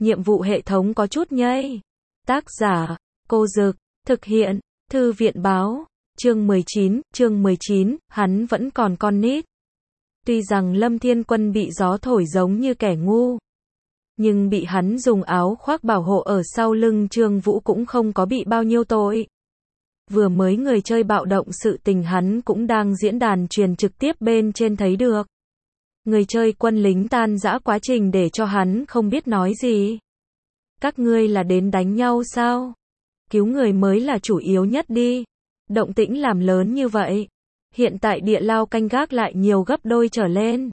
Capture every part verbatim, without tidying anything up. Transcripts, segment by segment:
nhiệm vụ hệ thống có chút nhây. Tác giả, Cô Dực, thực hiện, Thư viện báo, chương mười chín, chương mười chín, hắn vẫn còn con nít. Tuy rằng Lâm Thiên Quân bị gió thổi giống như kẻ ngu, nhưng bị hắn dùng áo khoác bảo hộ ở sau lưng Trương Vũ cũng không có bị bao nhiêu tội. Vừa mới người chơi bạo động sự tình hắn cũng đang diễn đàn truyền trực tiếp bên trên thấy được. Người chơi quân lính tan rã quá trình để cho hắn không biết nói gì. Các ngươi là đến đánh nhau sao? Cứu người mới là chủ yếu nhất đi. Động tĩnh làm lớn như vậy. Hiện tại địa lao canh gác lại nhiều gấp đôi trở lên.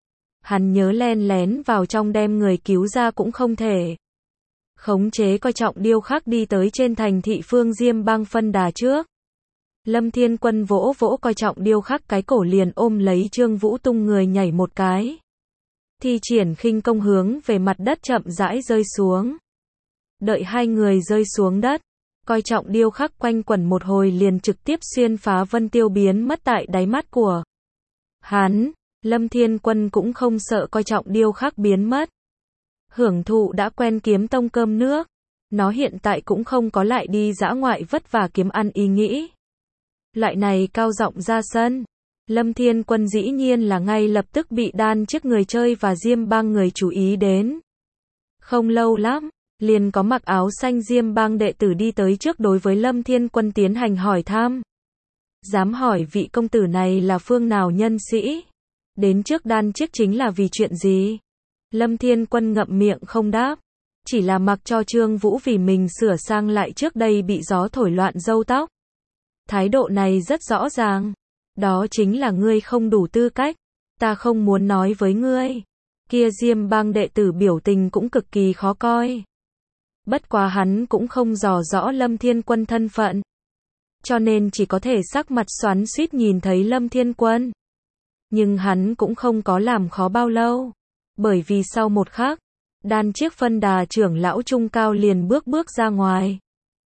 Hắn nhớ len lén vào trong đem người cứu ra cũng không thể. Khống chế coi trọng điêu khắc đi tới trên thành thị phương Diêm Bang phân đà trước. Lâm Thiên Quân vỗ vỗ coi trọng điêu khắc cái cổ liền ôm lấy Trương Vũ tung người nhảy một cái. Thi triển khinh công hướng về mặt đất chậm rãi rơi xuống. Đợi hai người rơi xuống đất, coi trọng điêu khắc quanh quẩn một hồi liền trực tiếp xuyên phá vân tiêu biến mất tại đáy mắt của hắn. Lâm Thiên Quân cũng không sợ coi trọng điêu khắc biến mất. Hưởng thụ đã quen kiếm tông cơm nước, nó hiện tại cũng không có lại đi dã ngoại vất vả kiếm ăn ý nghĩ. Loại này cao giọng ra sân, Lâm Thiên Quân dĩ nhiên là ngay lập tức bị đan chiếc người chơi và Diêm Bang người chú ý đến. Không lâu lắm, liền có mặc áo xanh Diêm Bang đệ tử đi tới trước đối với Lâm Thiên Quân tiến hành hỏi thăm. Dám hỏi vị công tử này là phương nào nhân sĩ? Đến trước đan chiếc chính là vì chuyện gì? Lâm Thiên Quân ngậm miệng không đáp, chỉ là mặc cho Trương Vũ vì mình sửa sang lại trước đây bị gió thổi loạn râu tóc. Thái độ này rất rõ ràng, đó chính là ngươi không đủ tư cách, ta không muốn nói với ngươi. Kia Diêm Bang đệ tử biểu tình cũng cực kỳ khó coi. Bất quá hắn cũng không dò rõ Lâm Thiên Quân thân phận, cho nên chỉ có thể sắc mặt xoắn xuýt nhìn thấy Lâm Thiên Quân. Nhưng hắn cũng không có làm khó bao lâu, bởi vì sau một khắc, đan chiếc phân đà trưởng lão trung cao liền bước bước ra ngoài.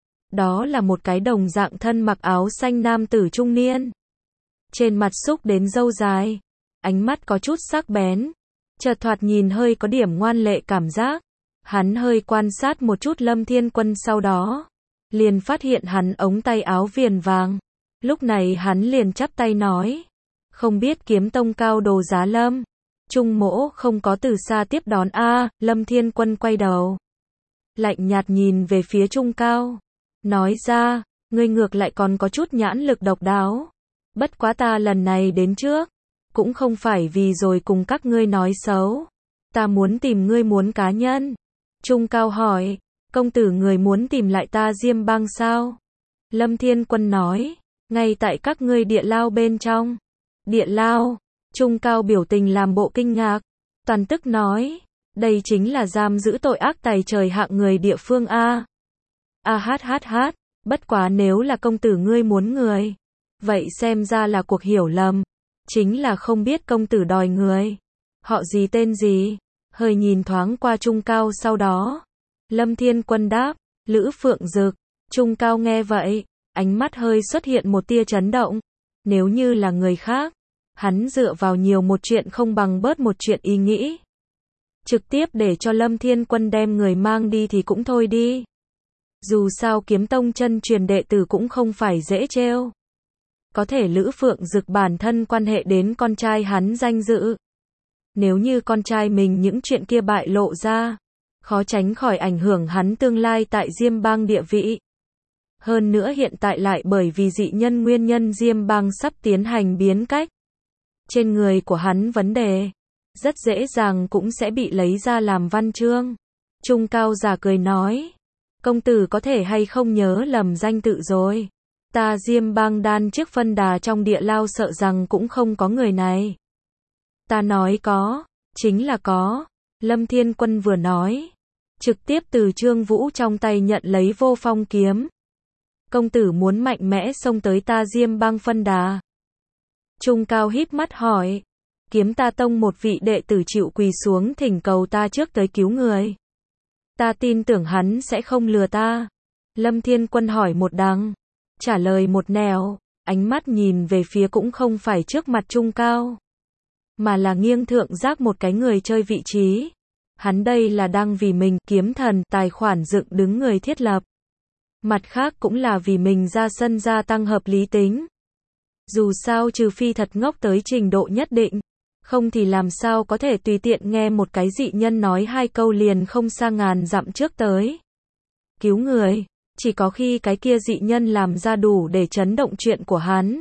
Đó là một cái đồng dạng thân mặc áo xanh nam tử trung niên. Trên mặt xúc đến râu dài, ánh mắt có chút sắc bén, chợt thoạt nhìn hơi có điểm ngoan lệ cảm giác. Hắn hơi quan sát một chút Lâm Thiên Quân sau đó, liền phát hiện hắn ống tay áo viền vàng. Lúc này hắn liền chắp tay nói, không biết kiếm tông cao đồ giá Lâm Trung mỗ không có từ xa tiếp đón a. Lâm Thiên Quân quay đầu, lạnh nhạt nhìn về phía Trung cao, nói ra, ngươi ngược lại còn có chút nhãn lực độc đáo. Bất quá ta lần này đến trước, cũng không phải vì rồi cùng các ngươi nói xấu. Ta muốn tìm ngươi muốn cá nhân. Trung cao hỏi, công tử người muốn tìm lại ta Diêm Bang sao? Lâm Thiên Quân nói, ngay tại các ngươi địa lao bên trong. Địa lao? Trung cao biểu tình làm bộ kinh ngạc, toàn tức nói, đây chính là giam giữ tội ác tày trời hạng người địa phương a. A hát hát hát, bất quá nếu là công tử ngươi muốn người, vậy xem ra là cuộc hiểu lầm, chính là không biết công tử đòi người. Họ gì tên gì? Hơi nhìn thoáng qua Trung cao sau đó, Lâm Thiên Quân đáp, Lữ Phượng Dực. Trung cao nghe vậy, ánh mắt hơi xuất hiện một tia chấn động. Nếu như là người khác, hắn dựa vào nhiều một chuyện không bằng bớt một chuyện ý nghĩ. Trực tiếp để cho Lâm Thiên Quân đem người mang đi thì cũng thôi đi. Dù sao kiếm tông chân truyền đệ tử cũng không phải dễ trêu. Có thể Lữ Phượng Dực bản thân quan hệ đến con trai hắn danh dự. Nếu như con trai mình những chuyện kia bại lộ ra, khó tránh khỏi ảnh hưởng hắn tương lai tại Diêm Bang địa vị. Hơn nữa hiện tại lại bởi vì dị nhân nguyên nhân Diêm Bang sắp tiến hành biến cách. Trên người của hắn vấn đề, rất dễ dàng cũng sẽ bị lấy ra làm văn chương. Trung cao già cười nói, công tử có thể hay không nhớ lầm danh tự rồi. Ta Diêm Bang đan chiếc phân đà trong địa lao sợ rằng cũng không có người này. Ta nói có, chính là có. Lâm Thiên Quân vừa nói, trực tiếp từ Trương Vũ trong tay nhận lấy vô phong kiếm. Công tử muốn mạnh mẽ xông tới ta Diêm Bang phân đà. Trung cao híp mắt hỏi, kiếm ta tông một vị đệ tử chịu quỳ xuống thỉnh cầu ta trước tới cứu người. Ta tin tưởng hắn sẽ không lừa ta. Lâm Thiên Quân hỏi một đằng, trả lời một nẻo, ánh mắt nhìn về phía cũng không phải trước mặt Trung cao, mà là nghiêng thượng giác một cái người chơi vị trí. Hắn đây là đang vì mình, kiếm thần, tài khoản dựng đứng người thiết lập. Mặt khác cũng là vì mình ra sân gia tăng hợp lý tính. Dù sao trừ phi thật ngốc tới trình độ nhất định, không thì làm sao có thể tùy tiện nghe một cái dị nhân nói hai câu liền không xa ngàn dặm trước tới cứu người, chỉ có khi cái kia dị nhân làm ra đủ để chấn động chuyện của hắn,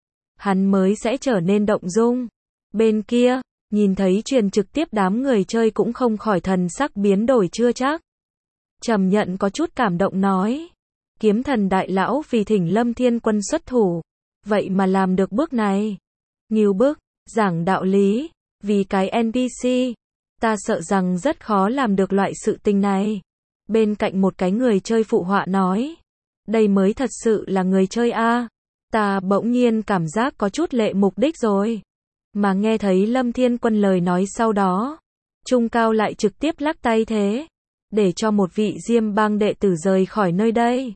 hắn mới sẽ trở nên động dung. Bên kia, nhìn thấy truyền trực tiếp đám người chơi cũng không khỏi thần sắc biến đổi chưa chắc. Trầm Nhận có chút cảm động nói, kiếm thần đại lão vì thỉnh Lâm Thiên Quân xuất thủ, vậy mà làm được bước này. Ngưu bức, giảng đạo lý, vì cái en pê xê, ta sợ rằng rất khó làm được loại sự tình này. Bên cạnh một cái người chơi phụ họa nói, đây mới thật sự là người chơi a. Ta bỗng nhiên cảm giác có chút lệ mục đích rồi. Mà nghe thấy Lâm Thiên Quân lời nói sau đó, Trung Cao lại trực tiếp lắc tay thế, để cho một vị Diêm Bang đệ tử rời khỏi nơi đây.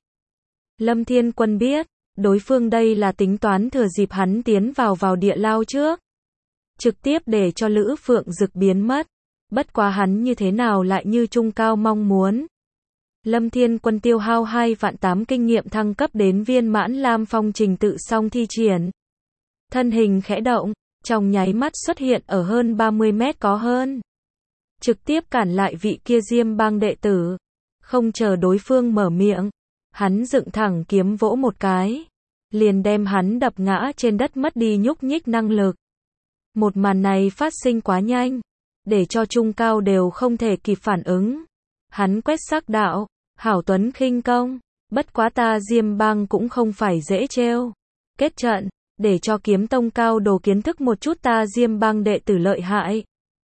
Lâm Thiên Quân biết, đối phương đây là tính toán thừa dịp hắn tiến vào vào địa lao trước, trực tiếp để cho Lữ Phượng Dực biến mất. Bất quá hắn như thế nào lại như Trung Cao mong muốn. Lâm Thiên Quân tiêu hao hai vạn tám kinh nghiệm thăng cấp đến viên mãn Lam Phong trình tự xong thi triển. Thân hình khẽ động, trong nháy mắt xuất hiện ở hơn ba mươi mét có hơn. Trực tiếp cản lại vị kia Diêm Bang đệ tử. Không chờ đối phương mở miệng, hắn dựng thẳng kiếm vỗ một cái, liền đem hắn đập ngã trên đất mất đi nhúc nhích năng lực. Một màn này phát sinh quá nhanh, để cho Trung Cao đều không thể kịp phản ứng. Hắn quét sắc đạo, hảo tuấn khinh công, bất quá ta Diêm Bang cũng không phải dễ trêu. Kết trận, để cho kiếm tông cao đồ kiến thức một chút ta Diêm Bang đệ tử lợi hại.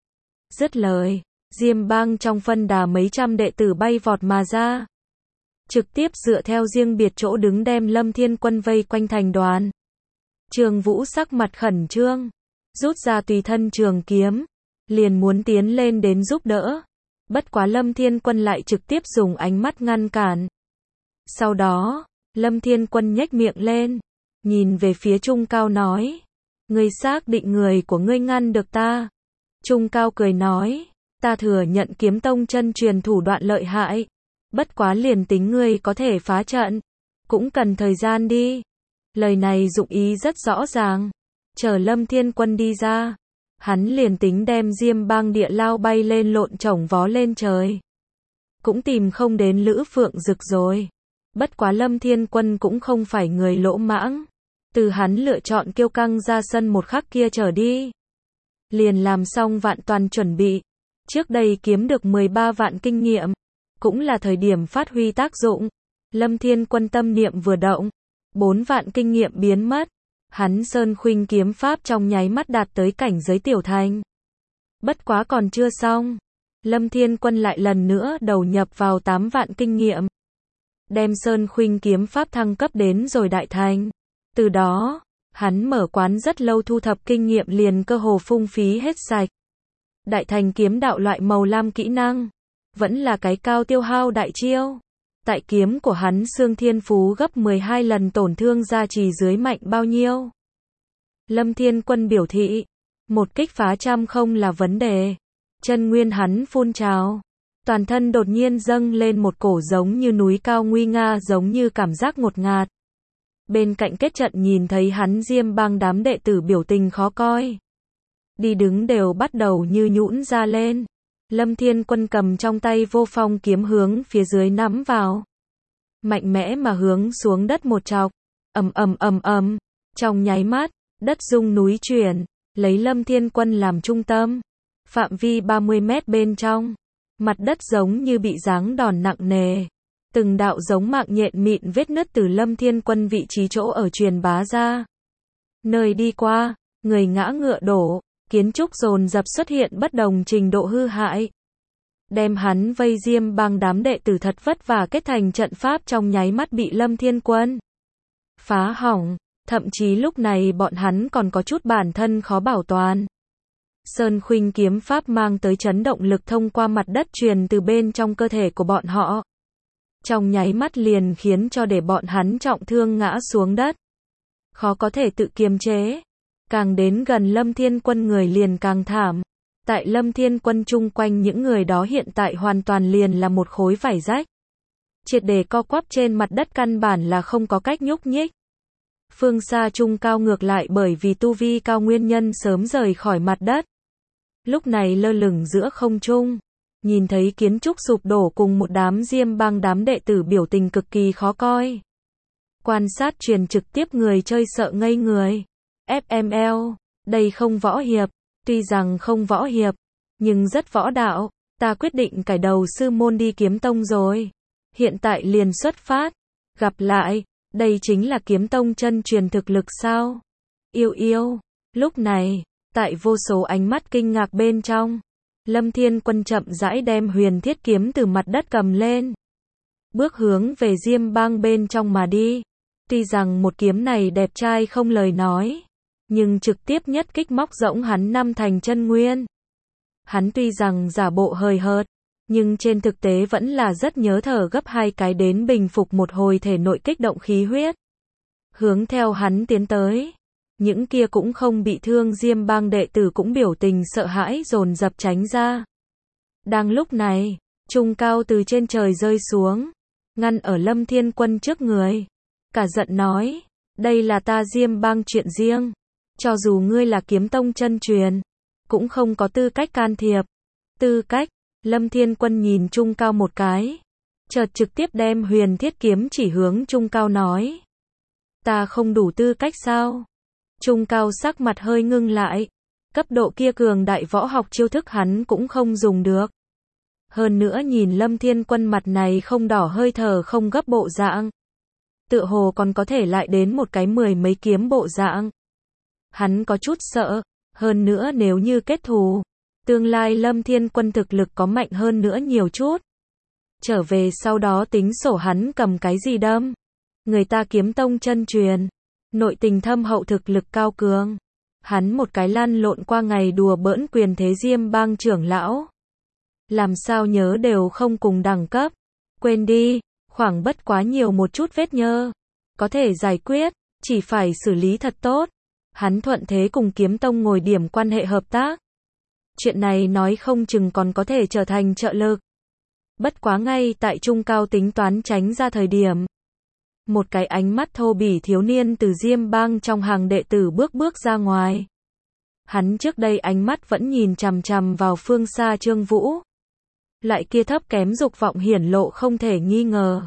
Dứt lời, Diêm Bang trong phân đà mấy trăm đệ tử bay vọt mà ra. Trực tiếp dựa theo riêng biệt chỗ đứng đem Lâm Thiên Quân vây quanh thành đoàn. Trường Vũ sắc mặt khẩn trương, rút ra tùy thân trường kiếm, liền muốn tiến lên đến giúp đỡ. Bất quá Lâm Thiên Quân lại trực tiếp dùng ánh mắt ngăn cản. Sau đó, Lâm Thiên Quân nhếch miệng lên, nhìn về phía Trung Cao nói, ngươi xác định người của ngươi ngăn được ta. Trung Cao cười nói, ta thừa nhận kiếm tông chân truyền thủ đoạn lợi hại. Bất quá liền tính ngươi có thể phá trận, cũng cần thời gian đi. Lời này dụng ý rất rõ ràng. Chờ Lâm Thiên Quân đi ra, hắn liền tính đem Diêm Bang địa lao bay lên lộn chổng vó lên trời. Cũng tìm không đến Lữ Phượng Dực rồi. Bất quá Lâm Thiên Quân cũng không phải người lỗ mãng. Từ hắn lựa chọn kiêu căng ra sân một khắc kia trở đi, liền làm xong vạn toàn chuẩn bị. Trước đây kiếm được mười ba vạn kinh nghiệm, cũng là thời điểm phát huy tác dụng. Lâm Thiên Quân tâm niệm vừa động, bốn vạn kinh nghiệm biến mất. Hắn Sơn Khuynh kiếm pháp trong nháy mắt đạt tới cảnh giới tiểu thành. Bất quá còn chưa xong, Lâm Thiên Quân lại lần nữa đầu nhập vào tám vạn kinh nghiệm, đem Sơn Khuynh kiếm pháp thăng cấp đến rồi đại thành. Từ đó, hắn mở quán rất lâu thu thập kinh nghiệm liền cơ hồ phung phí hết sạch. Đại thành kiếm đạo loại màu lam kỹ năng, vẫn là cái cao tiêu hao đại chiêu. Tại kiếm của hắn xương thiên phú gấp mười hai lần tổn thương gia trì dưới mạnh bao nhiêu. Lâm Thiên Quân biểu thị, một kích phá trăm không là vấn đề. Chân nguyên hắn phun trào, toàn thân đột nhiên dâng lên một cổ giống như núi cao nguy nga giống như cảm giác ngột ngạt. Bên cạnh kết trận nhìn thấy hắn Diêm Bang đám đệ tử biểu tình khó coi. Đi đứng đều bắt đầu như nhũn ra lên. Lâm Thiên Quân cầm trong tay vô phong kiếm hướng phía dưới nắm vào. Mạnh mẽ mà hướng xuống đất một chọc. Ầm ầm ầm ầm. Trong nháy mắt, đất rung núi chuyển, lấy Lâm Thiên Quân làm trung tâm. Phạm vi ba mươi mét bên trong, mặt đất giống như bị giáng đòn nặng nề. Từng đạo giống mạng nhện mịn vết nứt từ Lâm Thiên Quân vị trí chỗ ở truyền bá ra. Nơi đi qua, người ngã ngựa đổ, kiến trúc dồn dập xuất hiện bất đồng trình độ hư hại. Đem hắn vây Diêm Bang đám đệ tử thật vất vả kết thành trận pháp trong nháy mắt bị Lâm Thiên Quân phá hỏng, thậm chí lúc này bọn hắn còn có chút bản thân khó bảo toàn. Sơn Khuynh kiếm pháp mang tới chấn động lực thông qua mặt đất truyền từ bên trong cơ thể của bọn họ. Trong nháy mắt liền khiến cho để bọn hắn trọng thương ngã xuống đất. Khó có thể tự kiềm chế. Càng đến gần Lâm Thiên Quân người liền càng thảm. Tại Lâm Thiên Quân chung quanh những người đó hiện tại hoàn toàn liền là một khối vải rách. Triệt để co quắp trên mặt đất căn bản là không có cách nhúc nhích. Phương xa Trung Cao ngược lại bởi vì tu vi cao nguyên nhân sớm rời khỏi mặt đất. Lúc này lơ lửng giữa không trung. Nhìn thấy kiến trúc sụp đổ cùng một đám Diêm Bang đám đệ tử biểu tình cực kỳ khó coi. Quan sát truyền trực tiếp người chơi sợ ngây người. ép em lờ, đây không võ hiệp, tuy rằng không võ hiệp, nhưng rất võ đạo, ta quyết định cải đầu sư môn đi kiếm tông rồi. Hiện tại liền xuất phát, gặp lại, đây chính là kiếm tông chân truyền thực lực sao? Yêu yêu, lúc này, tại vô số ánh mắt kinh ngạc bên trong, Lâm Thiên Quân chậm rãi đem huyền thiết kiếm từ mặt đất cầm lên. Bước hướng về Diêm Bang bên trong mà đi. Tuy rằng một kiếm này đẹp trai không lời nói, nhưng trực tiếp nhất kích móc rỗng hắn năm thành chân nguyên. Hắn tuy rằng giả bộ hời hợt, nhưng trên thực tế vẫn là rất nhớ thở gấp hai cái đến bình phục một hồi thể nội kích động khí huyết. Hướng theo hắn tiến tới. Những kia cũng không bị thương Diêm Bang đệ tử cũng biểu tình sợ hãi dồn dập tránh ra. Đang lúc này, Trung Cao từ trên trời rơi xuống, ngăn ở Lâm Thiên Quân trước người. Cả giận nói, đây là ta Diêm Bang chuyện riêng. Cho dù ngươi là kiếm tông chân truyền, cũng không có tư cách can thiệp. Tư cách, Lâm Thiên Quân nhìn Trung Cao một cái. Chợt trực tiếp đem huyền thiết kiếm chỉ hướng Trung Cao nói. Ta không đủ tư cách sao? Trung Cao sắc mặt hơi ngưng lại. Cấp độ kia cường đại võ học chiêu thức hắn cũng không dùng được. Hơn nữa nhìn Lâm Thiên Quân mặt này không đỏ hơi thở không gấp bộ dạng. Tựa hồ còn có thể lại đến một cái mười mấy kiếm bộ dạng. Hắn có chút sợ. Hơn nữa nếu như kết thù, tương lai Lâm Thiên Quân thực lực có mạnh hơn nữa nhiều chút. Trở về sau đó tính sổ hắn cầm cái gì đâm. Người ta kiếm tông chân truyền. Nội tình thâm hậu thực lực cao cường. Hắn một cái lăn lộn qua ngày đùa bỡn quyền thế Diêm Bang trưởng lão. Làm sao nhớ đều không cùng đẳng cấp. Quên đi, khoảng bất quá nhiều một chút vết nhơ. Có thể giải quyết, chỉ phải xử lý thật tốt. Hắn thuận thế cùng kiếm tông ngồi điểm quan hệ hợp tác. Chuyện này nói không chừng còn có thể trở thành trợ lực. Bất quá ngay tại Trung Cao tính toán tránh ra thời điểm. Một cái ánh mắt thô bỉ thiếu niên từ Diêm Bang trong hàng đệ tử bước bước ra ngoài. Hắn trước đây ánh mắt vẫn nhìn chằm chằm vào phương xa Trương Vũ. Lại kia thấp kém dục vọng hiển lộ không thể nghi ngờ.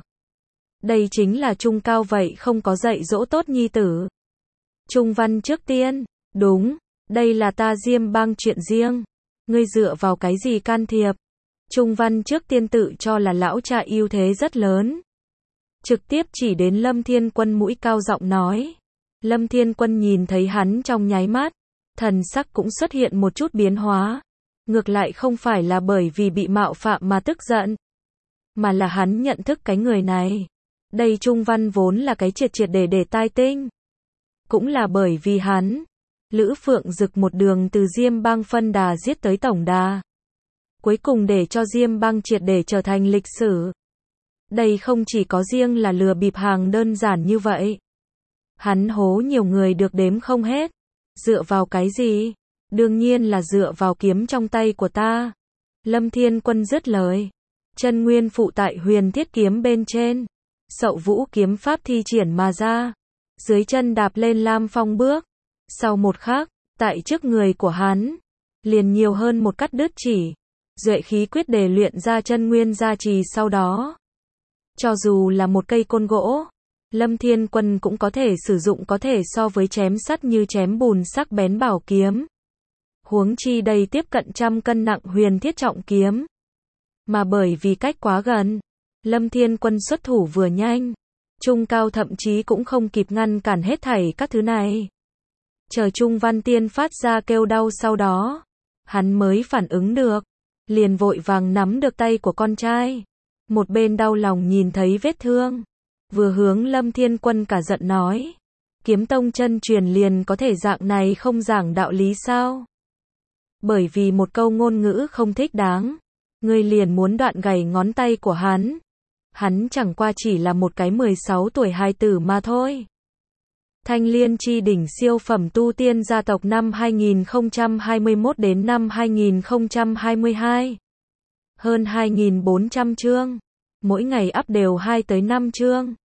Đây chính là Trung Cao vậy không có dạy dỗ tốt nhi tử. Trung Văn trước tiên, đúng, đây là ta Diêm Bang chuyện riêng. Ngươi dựa vào cái gì can thiệp? Trung Văn trước tiên tự cho là lão cha ưu thế rất lớn. Trực tiếp chỉ đến Lâm Thiên Quân mũi cao giọng nói. Lâm Thiên Quân nhìn thấy hắn trong nháy mắt. Thần sắc cũng xuất hiện một chút biến hóa. Ngược lại không phải là bởi vì bị mạo phạm mà tức giận. Mà là hắn nhận thức cái người này. Đây Trung Văn vốn là cái triệt triệt để để tai tinh. Cũng là bởi vì hắn. Lữ Phượng Dực một đường từ Diêm Bang phân đà giết tới tổng đà. Cuối cùng để cho Diêm Bang triệt để trở thành lịch sử. Đây không chỉ có riêng là lừa bịp hàng đơn giản như vậy. Hắn hố nhiều người được đếm không hết. Dựa vào cái gì? Đương nhiên là dựa vào kiếm trong tay của ta. Lâm Thiên Quân dứt lời. Chân nguyên phụ tại huyền thiết kiếm bên trên. Sậu vũ kiếm pháp thi triển mà ra. Dưới chân đạp lên lam phong bước. Sau một khắc, tại trước người của hắn, liền nhiều hơn một cắt đứt chỉ. Duệ khí quyết để luyện ra chân nguyên gia trì sau đó. Cho dù là một cây côn gỗ, Lâm Thiên Quân cũng có thể sử dụng có thể so với chém sắt như chém bùn sắc bén bảo kiếm. Huống chi đây tiếp cận trăm cân nặng huyền thiết trọng kiếm. Mà bởi vì cách quá gần, Lâm Thiên Quân xuất thủ vừa nhanh. Trung Cao thậm chí cũng không kịp ngăn cản hết thảy các thứ này. Chờ Trung Văn Tiên phát ra kêu đau sau đó. Hắn mới phản ứng được. Liền vội vàng nắm được tay của con trai. Một bên đau lòng nhìn thấy vết thương. Vừa hướng Lâm Thiên Quân cả giận nói. Kiếm tông chân truyền liền có thể dạng này không giảng đạo lý sao? Bởi vì một câu ngôn ngữ không thích đáng. Ngươi liền muốn đoạn gãy ngón tay của hắn. Hắn chẳng qua chỉ là một cái mười sáu tuổi hài tử mà thôi. Thanh Liên chi đỉnh siêu phẩm tu tiên gia tộc năm hai nghìn không trăm hai mươi mốt đến năm hai nghìn không trăm hai mươi hai. Hơn hai nghìn bốn trăm chương. Mỗi ngày up đều hai tới năm chương.